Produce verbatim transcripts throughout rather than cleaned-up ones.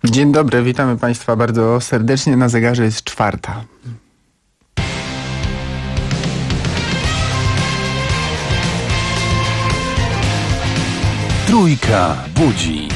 Dzień dobry, witamy Państwa bardzo serdecznie. Na zegarze jest czwarta. Trójka budzi.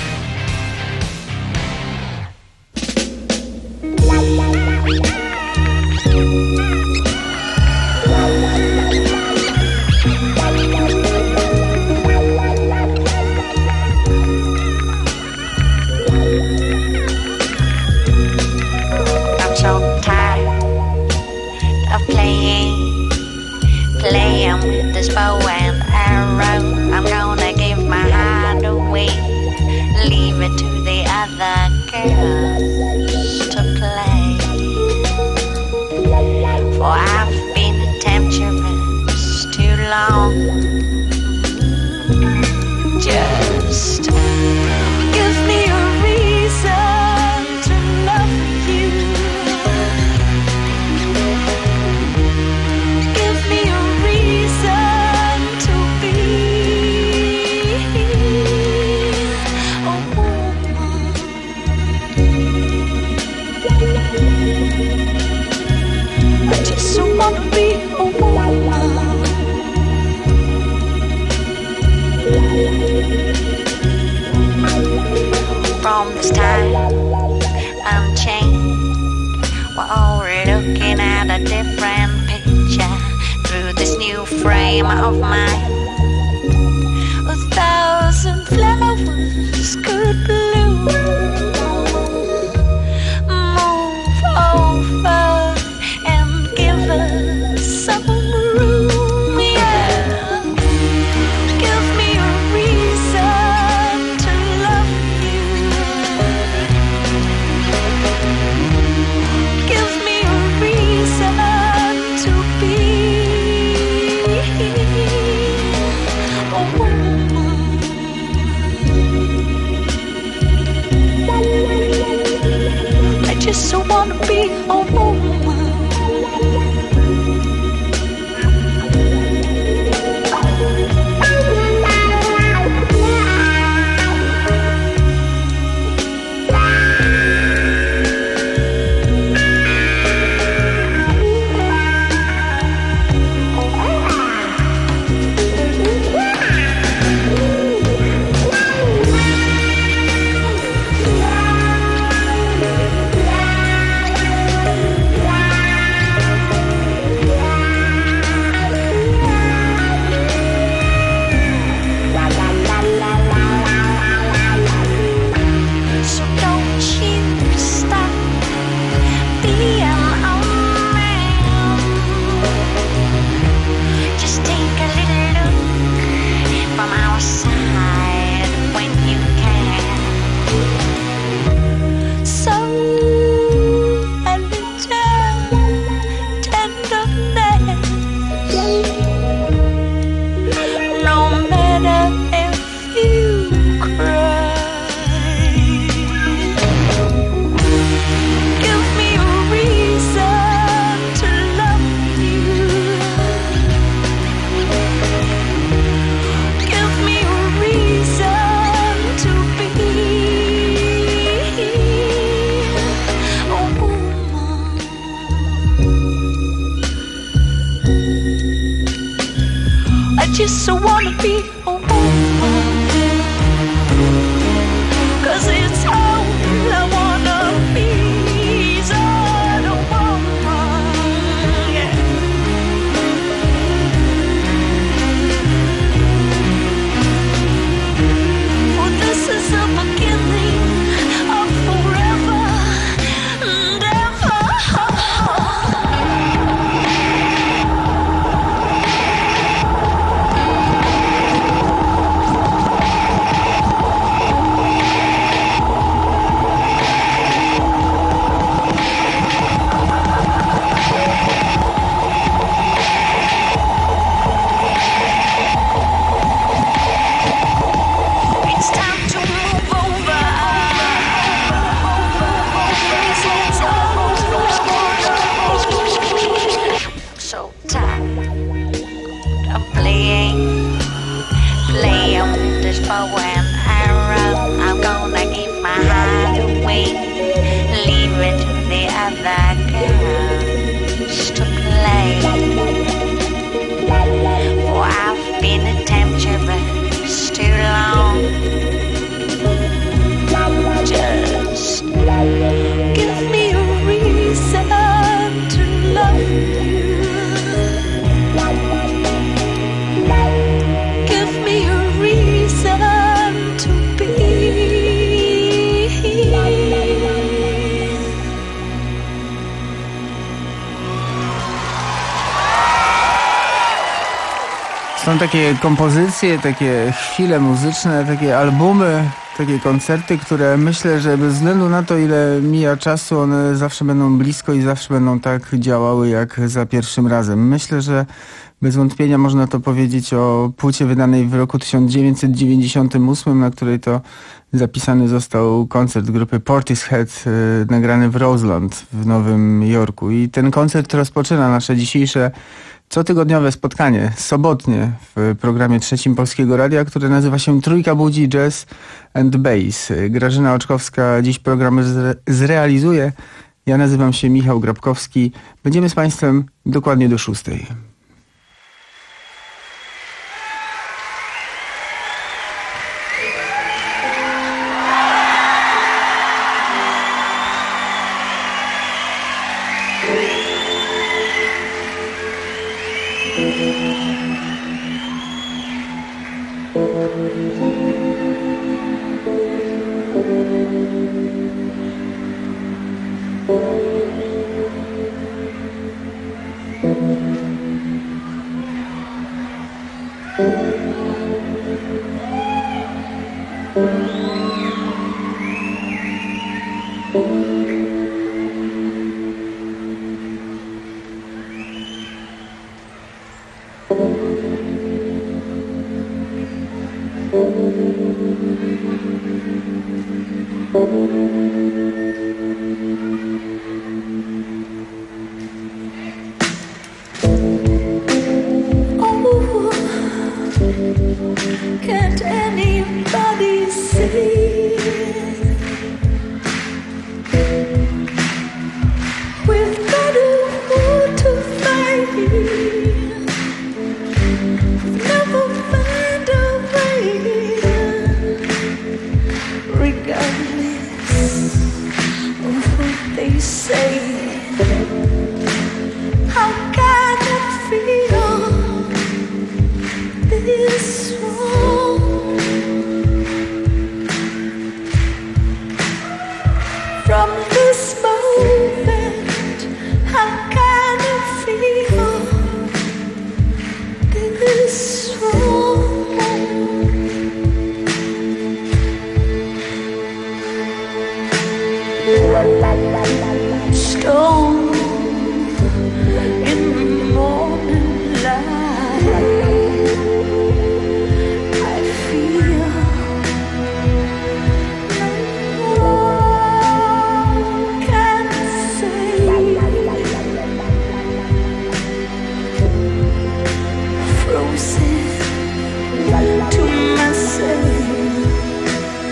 Bow and arrow, I'm gonna give my heart away, leave it to the other girls to play. For I've been a temptress too long. Just give me a reason to love you. Give me a reason. From this time unchained, we're all looking at a different picture through this new frame of mine. A thousand flowers could bloom. Move over and give us some room, yeah. Give me a reason to love you. Give me a reason to be a woman. I just so wanna be a woman. Just so wanna be a woman, 'cause it's all I wanna be, is all a woman, yeah. Well, this is the beginning of forever and ever. Są takie kompozycje, takie chwile muzyczne, takie albumy, takie koncerty, które myślę, że bez względu na to, ile mija czasu, one zawsze będą blisko i zawsze będą tak działały jak za pierwszym razem. Myślę, że bez wątpienia można to powiedzieć o płycie wydanej w roku tysiąc dziewięćset dziewięćdziesiątym ósmym, na której to zapisany został koncert grupy Portishead, yy, nagrany w Roseland w Nowym Jorku. I ten koncert rozpoczyna nasze dzisiejsze cotygodniowe spotkanie, sobotnie w programie trzecim Polskiego Radia, które nazywa się Trójka Budzi Jazz and Bass. Grażyna Oczkowska dziś program zre- zrealizuje. Ja nazywam się Michał Grabkowski. Będziemy z Państwem dokładnie do szóstej.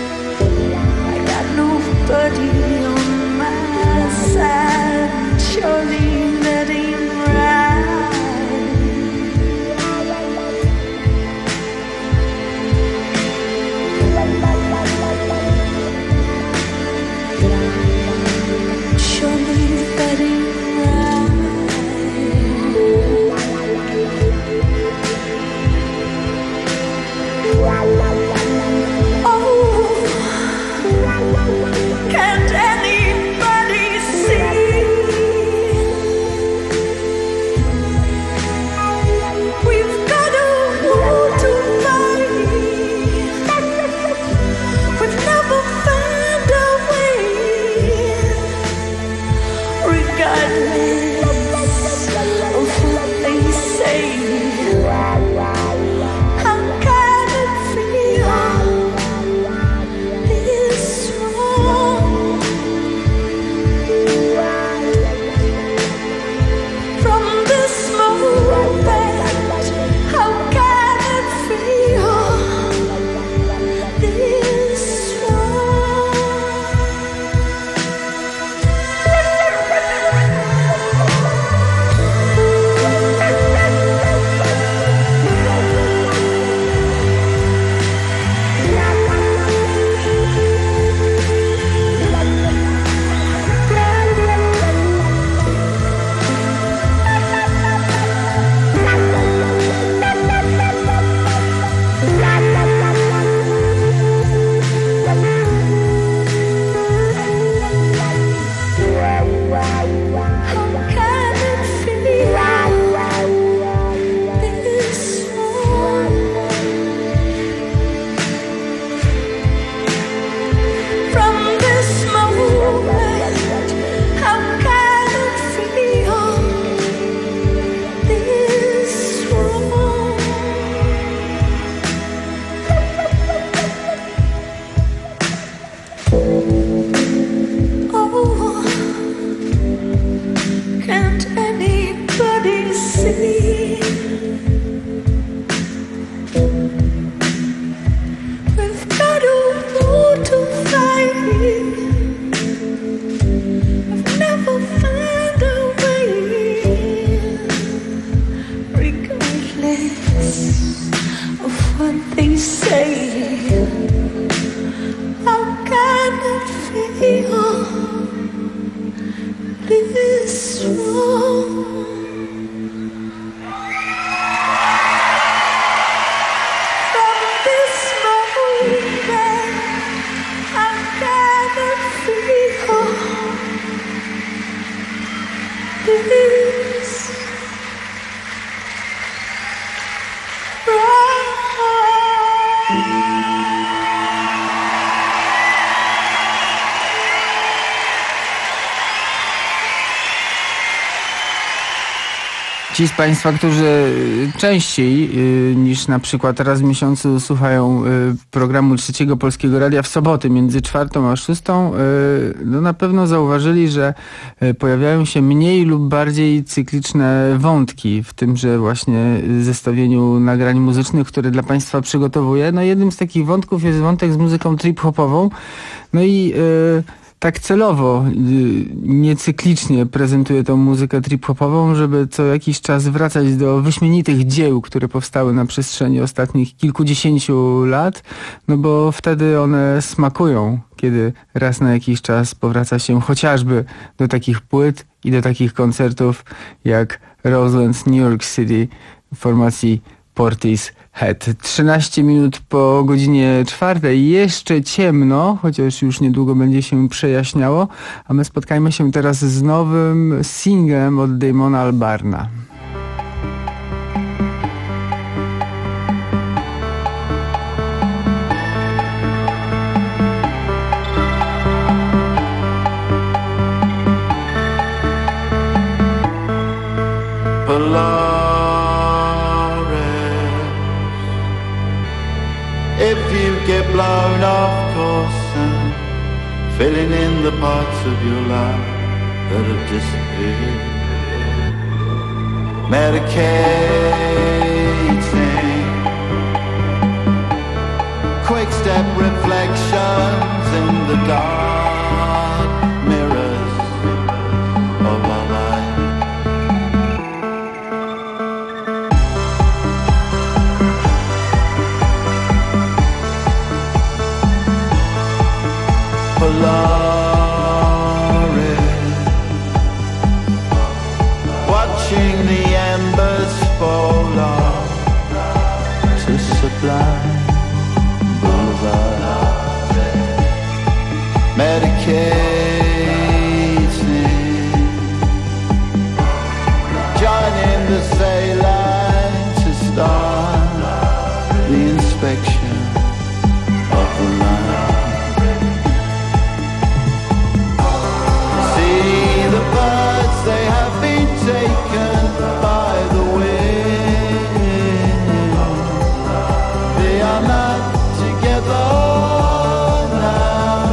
Nobody on my side. Ci z Państwa, którzy częściej y, niż na przykład raz w miesiącu słuchają y, programu Trzeciego Polskiego Radia w soboty między czwartą a szóstą, y, no na pewno zauważyli, że y, pojawiają się mniej lub bardziej cykliczne wątki w tymże właśnie zestawieniu nagrań muzycznych, które dla Państwa przygotowuję. No jednym z takich wątków jest wątek z muzyką trip-hopową. No i y, tak celowo, niecyklicznie prezentuję tą muzykę trip-hopową, żeby co jakiś czas wracać do wyśmienitych dzieł, które powstały na przestrzeni ostatnich kilkudziesięciu lat, no bo wtedy one smakują, kiedy raz na jakiś czas powraca się chociażby do takich płyt i do takich koncertów jak Roseland New York City w formacji Portishead. trzynaście minut po godzinie czwartej, jeszcze ciemno, chociaż już niedługo będzie się przejaśniało, a my spotkajmy się teraz z nowym singlem od Damona Albarna. If you get blown off course and filling in the parts of your life that have disappeared, medicating, quick step reflections in the dark mirrors of our life. Polaris, watching the embers fall off to Sublime Boulevard, medicating, joining the saline to start the inspection of the line. They have been taken by the wind. They are not together now.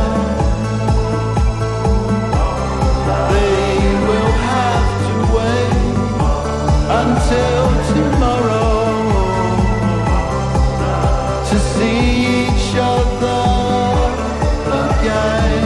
They will have to wait until tomorrow to see each other again.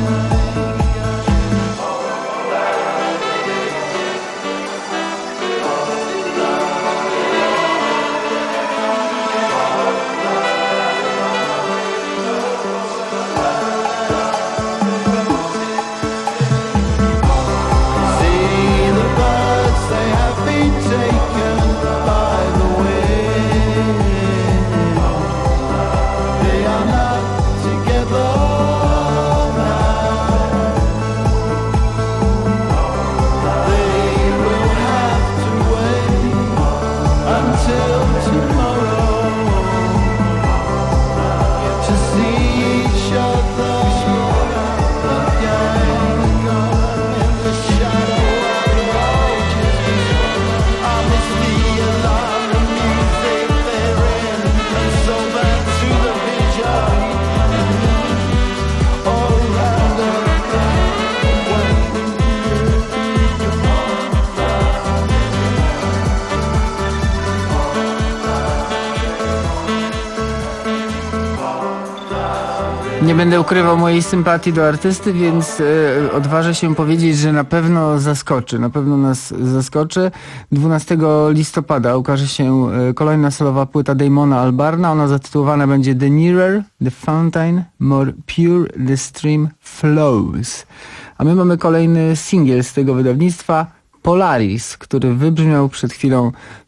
Nie będę ukrywał mojej sympatii do artysty, więc e, odważę się powiedzieć, że na pewno zaskoczy. Na pewno nas zaskoczy. dwunastego listopada ukaże się e, kolejna solowa płyta Damona Albarna. Ona zatytułowana będzie The Nearer the Fountain, More Pure the Stream Flows. A my mamy kolejny singiel z tego wydawnictwa, Polaris, który wybrzmiał przed chwilą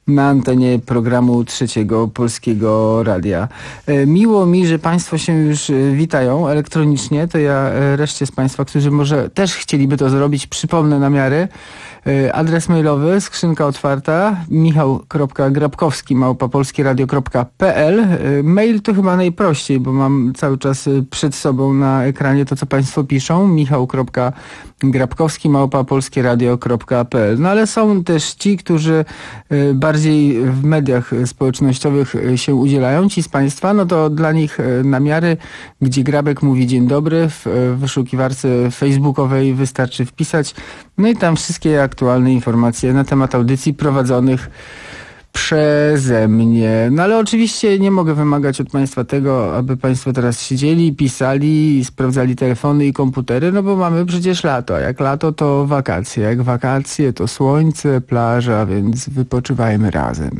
na antenie programu Trzeciego Polskiego Radia. Miło mi, że Państwo się już witają elektronicznie. To ja reszcie z Państwa, którzy może też chcieliby to zrobić, przypomnę namiary. Adres mailowy, skrzynka otwarta, michał kropka grabkowski małpa polskieradio kropka p l. Mail to chyba najprościej, bo mam cały czas przed sobą na ekranie to, co Państwo piszą. michał kropka grabkowski małpa polskieradio kropka p l. No ale są też ci, którzy bardziej w mediach społecznościowych się udzielają. Ci z Państwa, no to dla nich namiary, gdzie Grabek mówi dzień dobry, w wyszukiwarce facebookowej wystarczy wpisać. No i tam wszystkie aktualne informacje na temat audycji prowadzonych przeze mnie. No ale oczywiście nie mogę wymagać od Państwa tego, aby Państwo teraz siedzieli, pisali, sprawdzali telefony i komputery, no bo mamy przecież lato. A jak lato, to wakacje. Jak wakacje, to słońce, plaża, więc wypoczywajmy razem.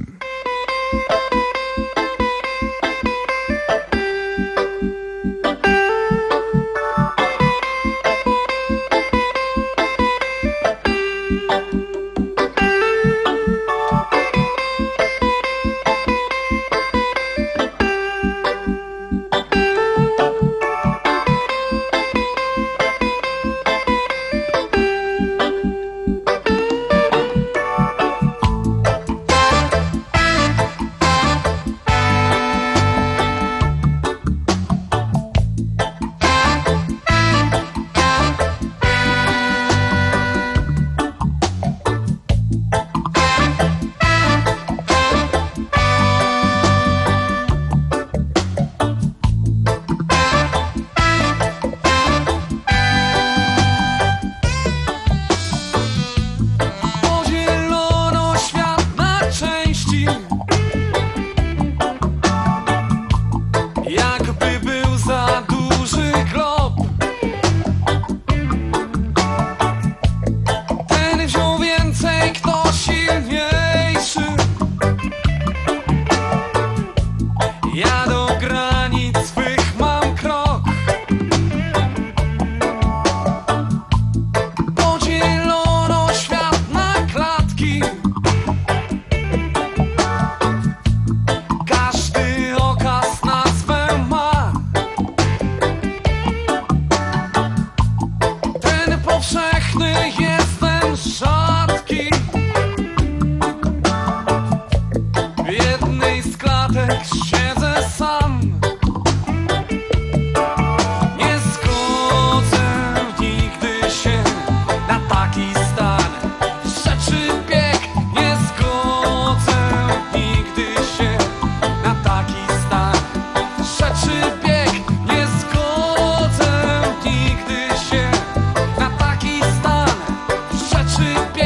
Rzeczy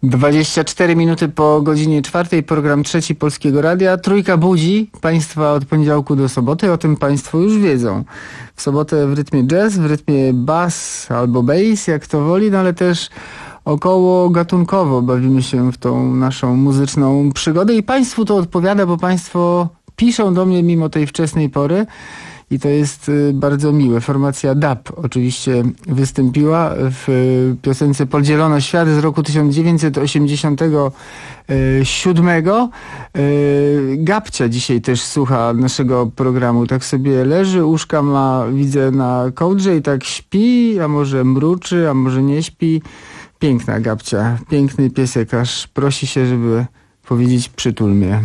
dwadzieścia cztery minuty po godzinie czwartej, program Trzeci Polskiego Radia. Trójka budzi Państwa od poniedziałku do soboty, o tym Państwo już wiedzą. W sobotę w rytmie jazz, w rytmie bass albo bass, jak to woli, no ale też około gatunkowo bawimy się w tą naszą muzyczną przygodę i Państwu to odpowiada, bo Państwo piszą do mnie mimo tej wczesnej pory. I to jest bardzo miłe. Formacja D A P oczywiście wystąpiła w piosence Podzielono świat z roku tysiąc dziewięćset osiemdziesiątego siódmego. Gabcia dzisiaj też słucha naszego programu. Tak sobie leży, uszka ma, widzę, na kołdrze i tak śpi, a może mruczy, a może nie śpi. Piękna Gabcia, piękny piesek, aż prosi się, żeby powiedzieć przytul mnie.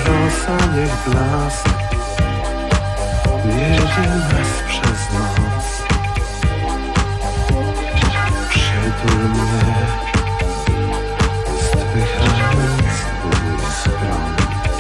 rosa niech blask wiedzie nas przez noc. Przytul mnie, zdychając mój schron.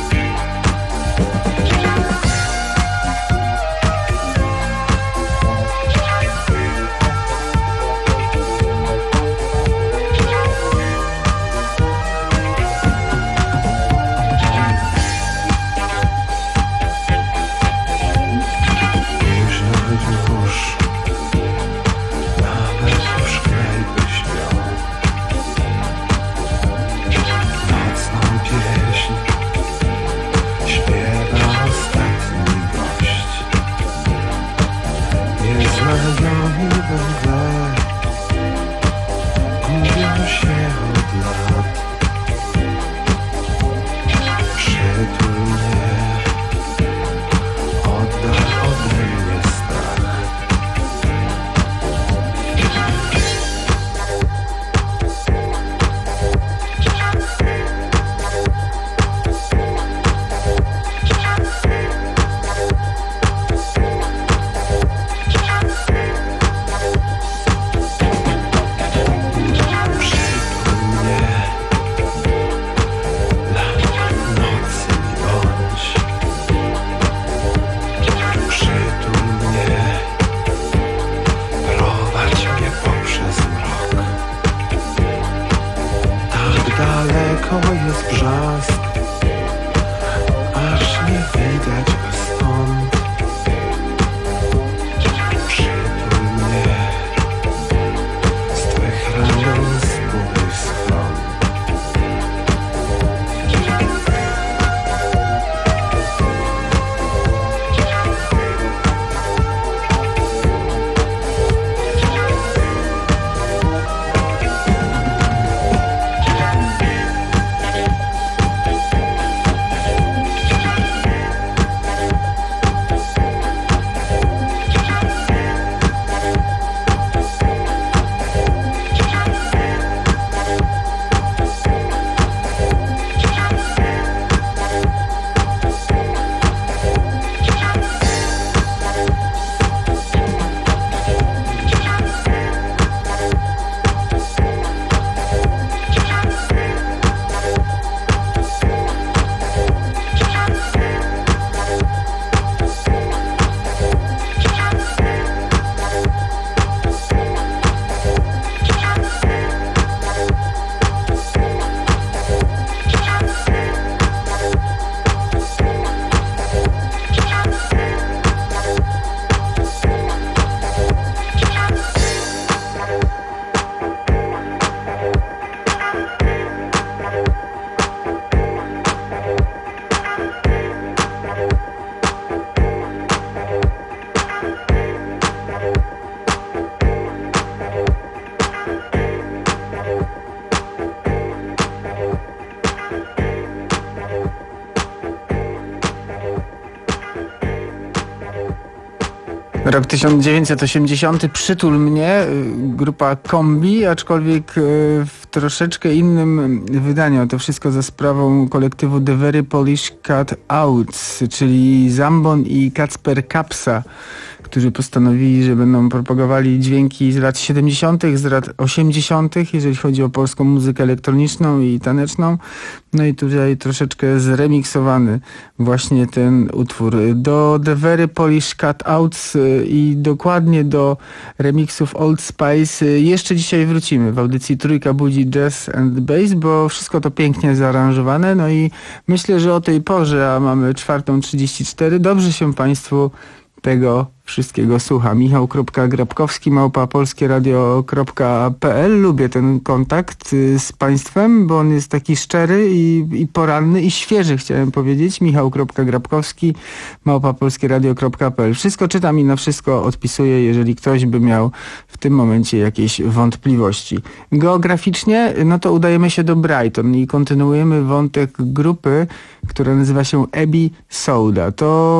Rok tysiąc dziewięćset osiemdziesiąty, Przytul mnie, grupa Kombi, aczkolwiek w troszeczkę innym wydaniu. To wszystko za sprawą kolektywu The Very Polish Cut Outs, czyli Zambon i Kacper Kapsa, którzy postanowili, że będą propagowali dźwięki z lat siedemdziesiątych, z lat osiemdziesiątych, jeżeli chodzi o polską muzykę elektroniczną i taneczną. No i tutaj troszeczkę zremiksowany właśnie ten utwór. Do The Very Polish Cut Outs i dokładnie do remiksów Old Spice jeszcze dzisiaj wrócimy w audycji Trójka Budzi Jazz and Bass, bo wszystko to pięknie zaaranżowane. No i myślę, że o tej porze, a mamy czwartą trzydzieści cztery, dobrze się Państwu tego wszystkiego słucha. Michał.Grabkowski małpa polskieradio kropka p l. Lubię ten kontakt z Państwem, bo on jest taki szczery i, i poranny i świeży, chciałem powiedzieć. Michał.Grabkowski małpa polskieradio kropka p l. Wszystko czytam i na wszystko odpisuję, jeżeli ktoś by miał w tym momencie jakieś wątpliwości. Geograficznie, no to udajemy się do Brighton i kontynuujemy wątek grupy, która nazywa się Abbey Soda. To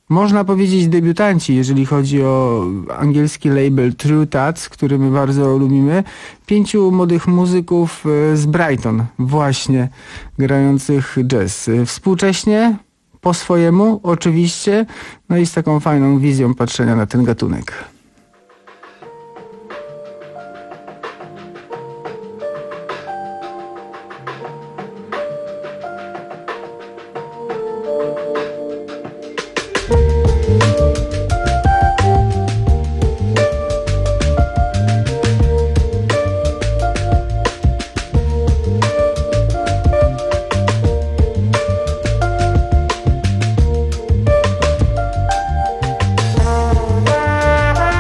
można powiedzieć debiutanci, jeżeli chodzi o angielski label True Tats, który my bardzo lubimy. Pięciu młodych muzyków z Brighton właśnie grających jazz. Współcześnie, po swojemu oczywiście, no i z taką fajną wizją patrzenia na ten gatunek. Thank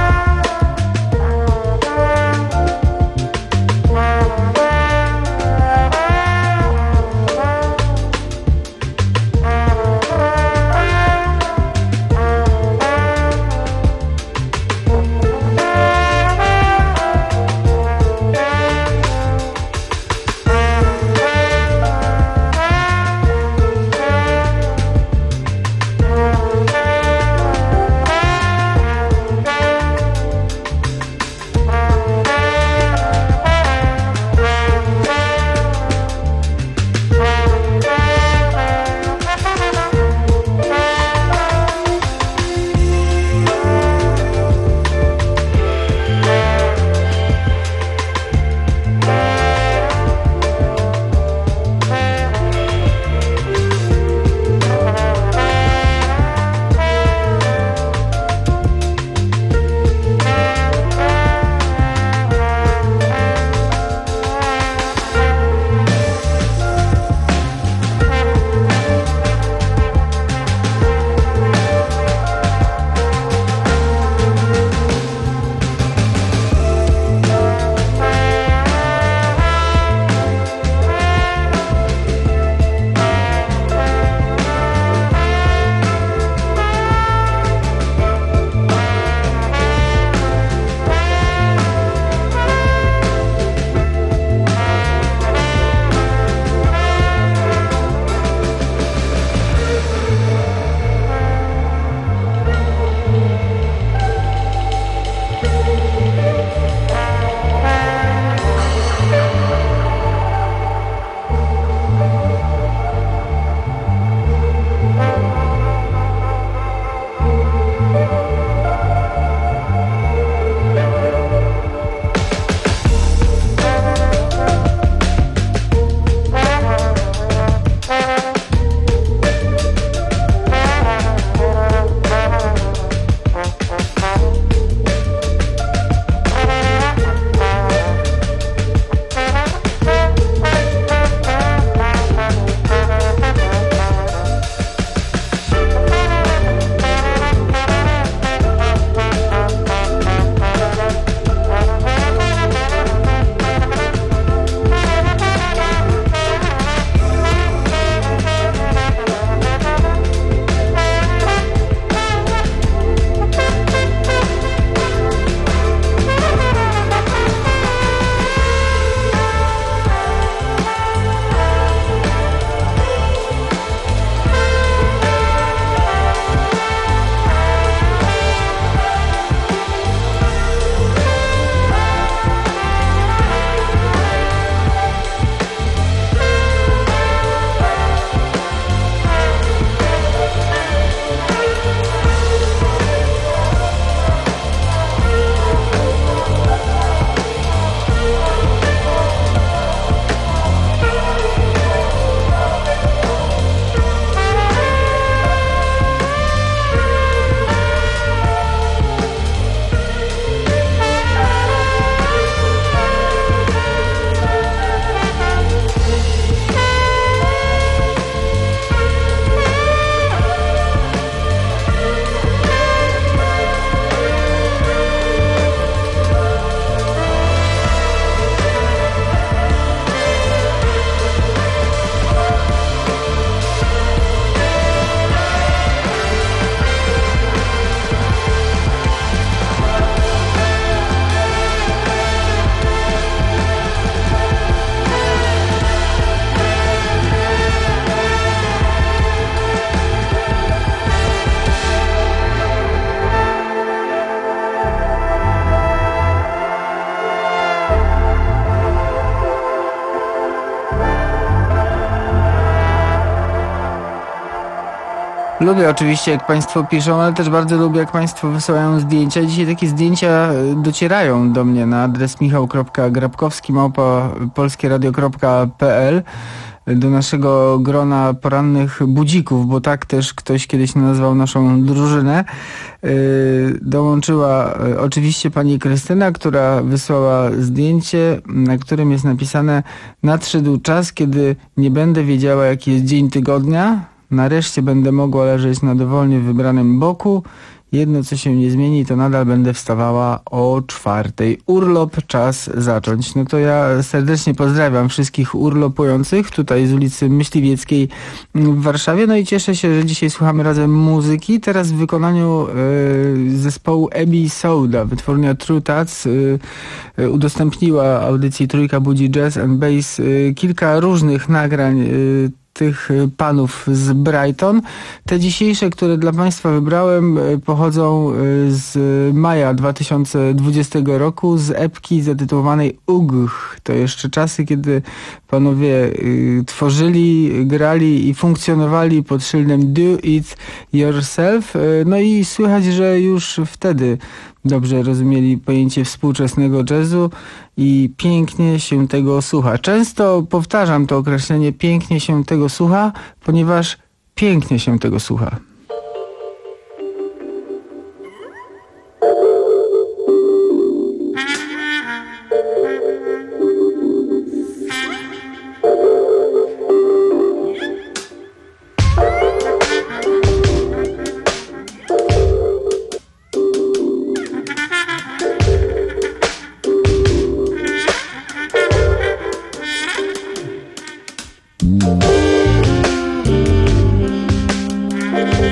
Lubię oczywiście, jak Państwo piszą, ale też bardzo lubię, jak Państwo wysyłają zdjęcia. Dzisiaj takie zdjęcia docierają do mnie na adres michał kropka grabkowski małpa polskieradio kropka p l do naszego grona porannych budzików, bo tak też ktoś kiedyś nazwał naszą drużynę. Yy, dołączyła yy, oczywiście pani Krystyna, która wysłała zdjęcie, na którym jest napisane: nadszedł czas, kiedy nie będę wiedziała, jaki jest dzień tygodnia. Nareszcie będę mogła leżeć na dowolnie wybranym boku. Jedno, co się nie zmieni, to nadal będę wstawała o czwartej. Urlop, czas zacząć. No to ja serdecznie pozdrawiam wszystkich urlopujących tutaj z ulicy Myśliwieckiej w Warszawie. No i cieszę się, że dzisiaj słuchamy razem muzyki. Teraz w wykonaniu y, zespołu Abbey Soda, wytwórnia True Tats, y, y, udostępniła audycji Trójka Budzi Jazz and Bass y, kilka różnych nagrań y, tych panów z Brighton. Te dzisiejsze, które dla Państwa wybrałem, pochodzą z maja dwa tysiące dwudziestego roku z epki zatytułowanej Ugh. To jeszcze czasy, kiedy panowie y, tworzyli, grali i funkcjonowali pod szyldem Do It Yourself. Y, no i słychać, że już wtedy dobrze rozumieli pojęcie współczesnego jazzu i pięknie się tego słucha. Często powtarzam to określenie pięknie się tego słucha, ponieważ pięknie się tego słucha. Thank you.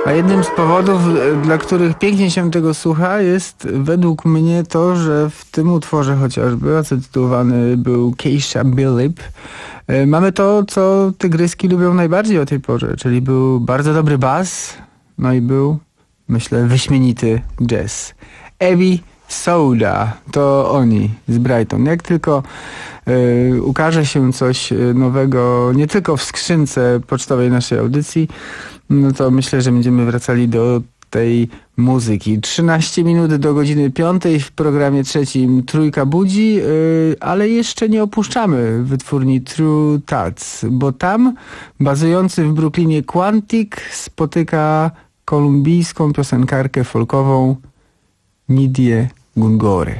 A jednym z powodów, dla których pięknie się tego słucha, jest według mnie to, że w tym utworze chociażby, zatytułowany był Keisha Billip, mamy to, co tygryski lubią najbardziej o tej porze, czyli był bardzo dobry bas, no i był, myślę, wyśmienity jazz. Abby Soda, to oni z Brighton. Jak tylko y, ukaże się coś nowego, nie tylko w skrzynce pocztowej naszej audycji, no to myślę, że będziemy wracali do tej muzyki. trzynaście minut do godziny piątej w programie trzecim Trójka Budzi, yy, ale jeszcze nie opuszczamy wytwórni True Tats, bo tam bazujący w Brooklynie Quantic spotyka kolumbijską piosenkarkę folkową Nidię Gungore.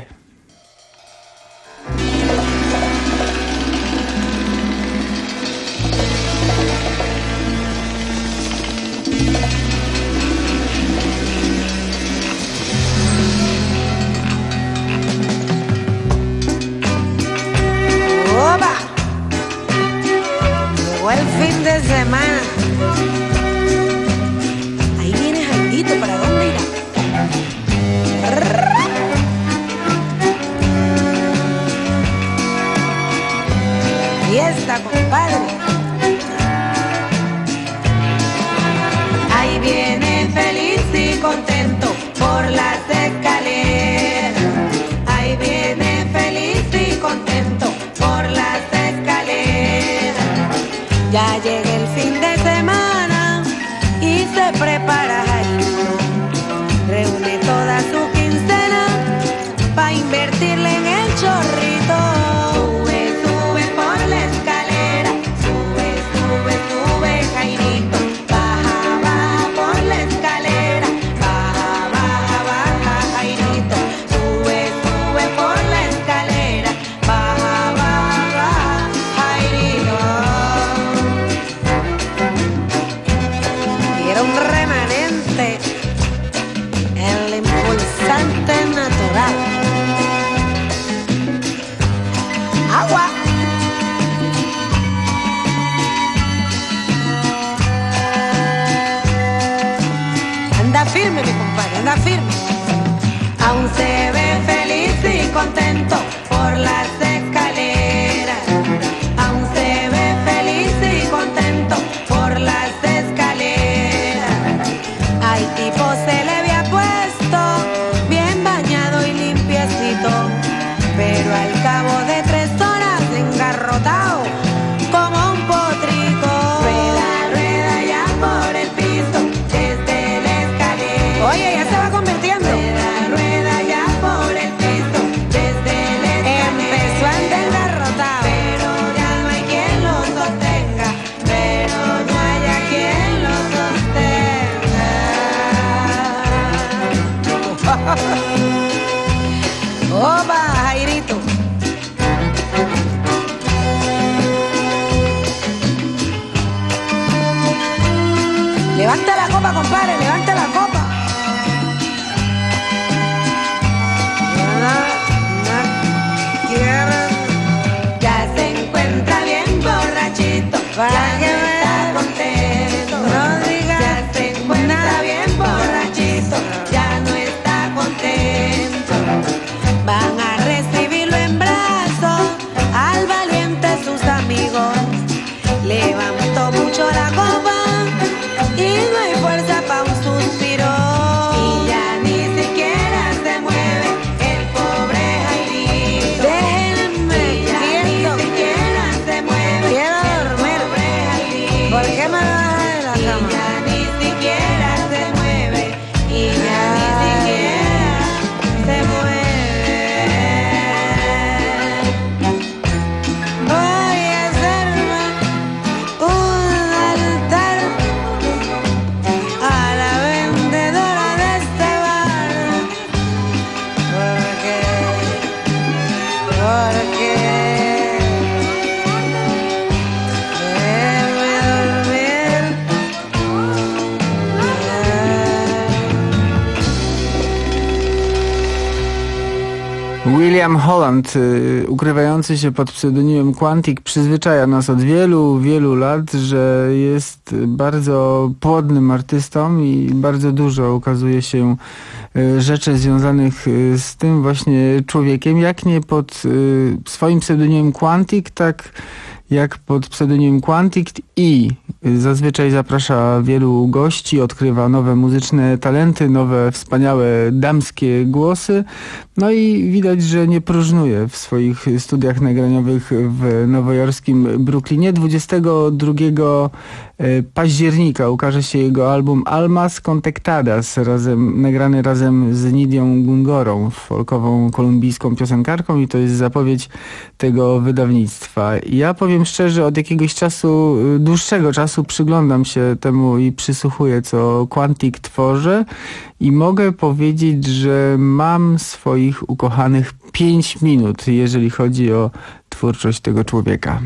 El fin de semana. Ahí viene Jairito, ¿para dónde irá? Fiesta, compadre. Ahí viene feliz y contento por las escaleras. Ahí viene feliz y contento por las escaleras. Ya llega el fin de semana y se prepara Jairito. Reúne toda su quincena pa' invertirle en el chorrito. Sube, sube por la escalera, sube, sube, sube Jairito. Baja, baja por la escalera, baja, baja, baja Jairito. Sube, sube por la escalera, baja, baja, baja Jairito. Era un remanente, el impulsante natural. Agua. Anda firme, mi compadre, anda firme. Aún se ve feliz y contento por las escaleras. Aún se ve feliz y contento por las escaleras. Al tipo se le había puesto bien bañado y limpiecito, pero al cabo de tres horas engarrotado como un potrico. Rueda, rueda ya por el piso desde la escalera. Oye, ya se va convirtiendo. Rueda, rueda ya por el piso desde la escalera. Empezó a andar engarrotado, pero ya no hay quien lo sostenga, pero no haya quien lo sostenga. Opa, Jairito. Levanta la copa, compadre, levanta la copa. Ya se encuentra bien borrachito, ya no está contento. Ya se encuentra bien borrachito, ya no está contento. Van a recibirlo en brazos al valiente sus amigos. Levantó mucho la copa y no hay fuerza pa' un suspiro. Y ya ni siquiera se mueve el pobre Jairito. Déjenme, y ya quieto, ni siquiera se mueve. Quiero dormir. El pobre Jairito. ¿Por qué me baja de la cama? Y ya ni siquiera se mueve. Y ya ni siquiera se mueve. Voy a hacerme un altar a la vendedora de este bar, porque, porque déjeme dormir Graham Holland, ukrywający się pod pseudonimem Quantic, przyzwyczaja nas od wielu, wielu lat, że jest bardzo płodnym artystą i bardzo dużo ukazuje się rzeczy związanych z tym właśnie człowiekiem, jak nie pod swoim pseudonimem Quantic, tak jak pod pseudonimem Quantic i zazwyczaj zaprasza wielu gości, odkrywa nowe muzyczne talenty, nowe wspaniałe damskie głosy. No i widać, że nie próżnuje w swoich studiach nagraniowych w nowojorskim Brooklynie. dwudziestego drugiego października ukaże się jego album Almas Contactadas, razem, nagrany razem z Nidią Gungorą, folkową kolumbijską piosenkarką, i to jest zapowiedź tego wydawnictwa. Ja powiem szczerze, od jakiegoś czasu, dłuższego czasu przyglądam się temu i przysłuchuję, co Quantic tworzy, i mogę powiedzieć, że mam swoich ukochanych pięć minut, jeżeli chodzi o twórczość tego człowieka.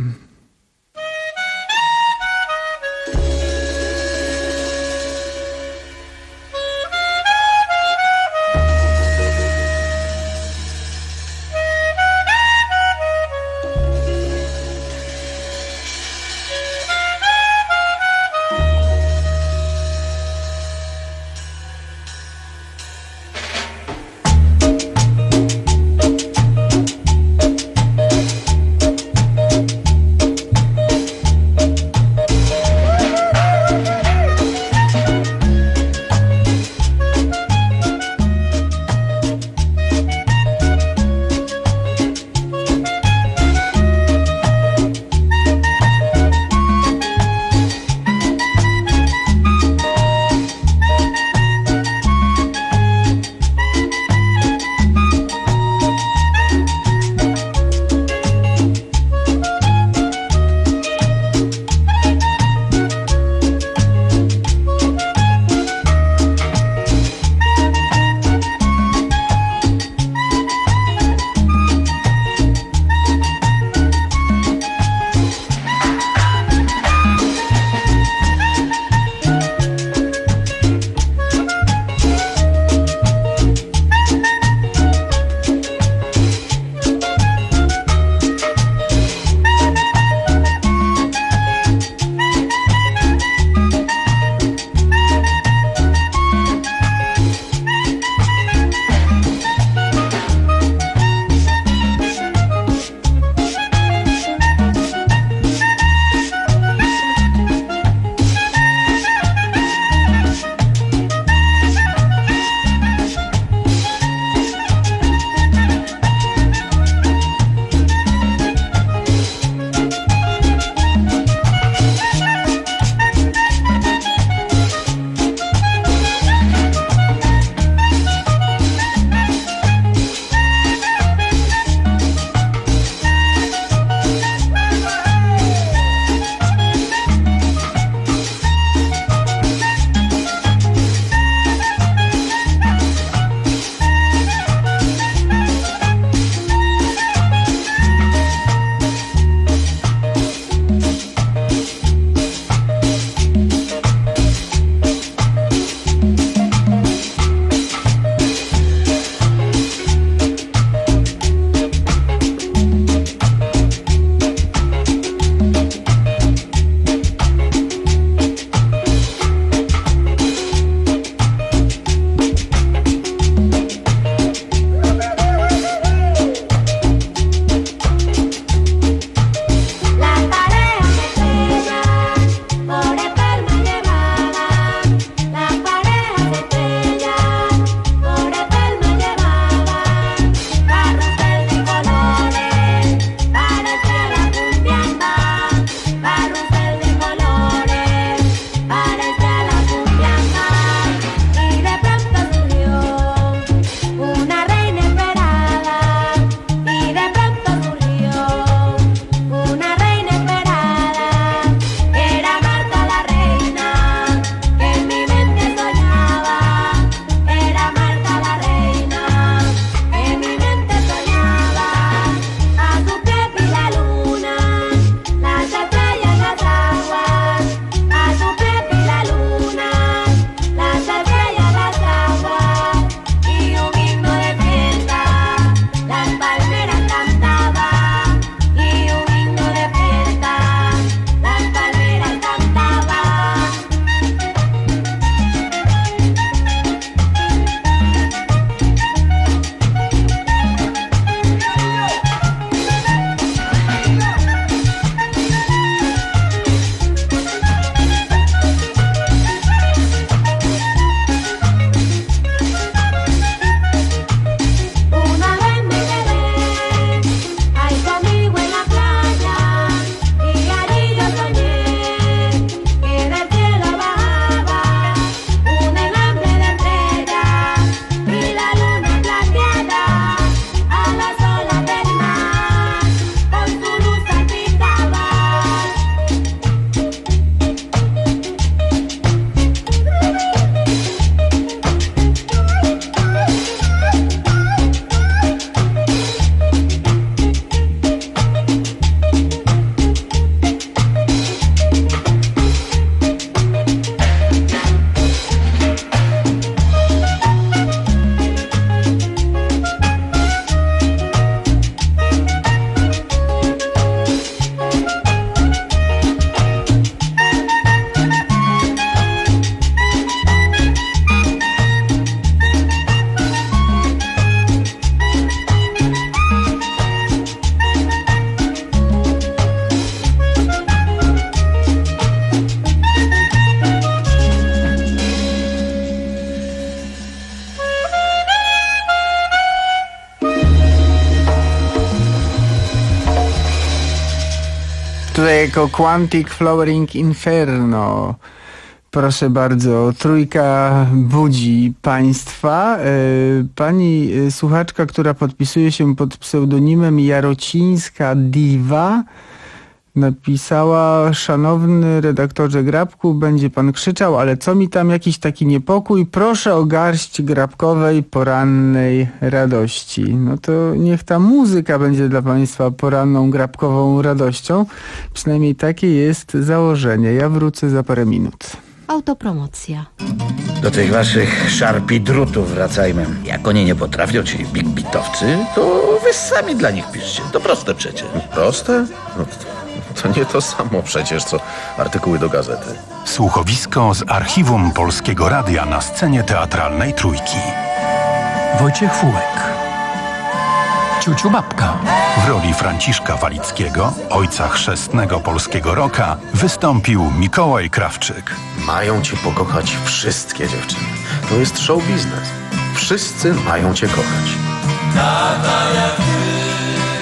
Eco Quantic Flowering Inferno. Proszę bardzo, trójka budzi państwa. Pani słuchaczka, która podpisuje się pod pseudonimem Jarocińska Diwa, napisała: szanowny redaktorze Grabku, będzie pan krzyczał, ale co mi tam, jakiś taki niepokój? Proszę o garść grabkowej porannej radości. No to niech ta muzyka będzie dla państwa poranną grabkową radością. Przynajmniej takie jest założenie. Ja wrócę za parę minut. Autopromocja. Do tych waszych szarpi drutów wracajmy. Jak oni nie potrafią, ci big bitowcy, to wy sami dla nich piszcie. To proste przecież. Proste? No to, to nie to samo przecież, co artykuły do gazety. Słuchowisko z archiwum Polskiego Radia na scenie teatralnej Trójki. Wojciech Fułek. Ciuciu Babka. W roli Franciszka Walickiego, ojca chrzestnego polskiego rocka, wystąpił Mikołaj Krawczyk. Mają cię pokochać wszystkie dziewczyny. To jest show biznes. Wszyscy mają cię kochać.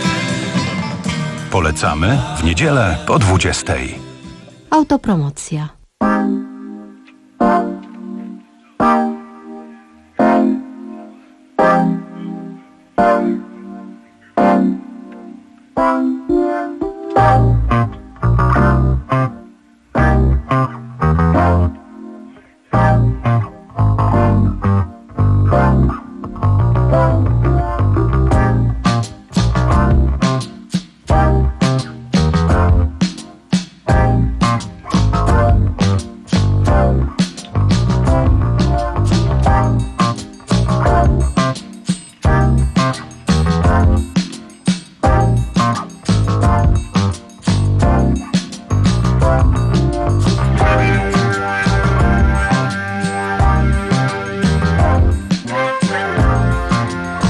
Polecamy w niedzielę po dwudziestej. Autopromocja.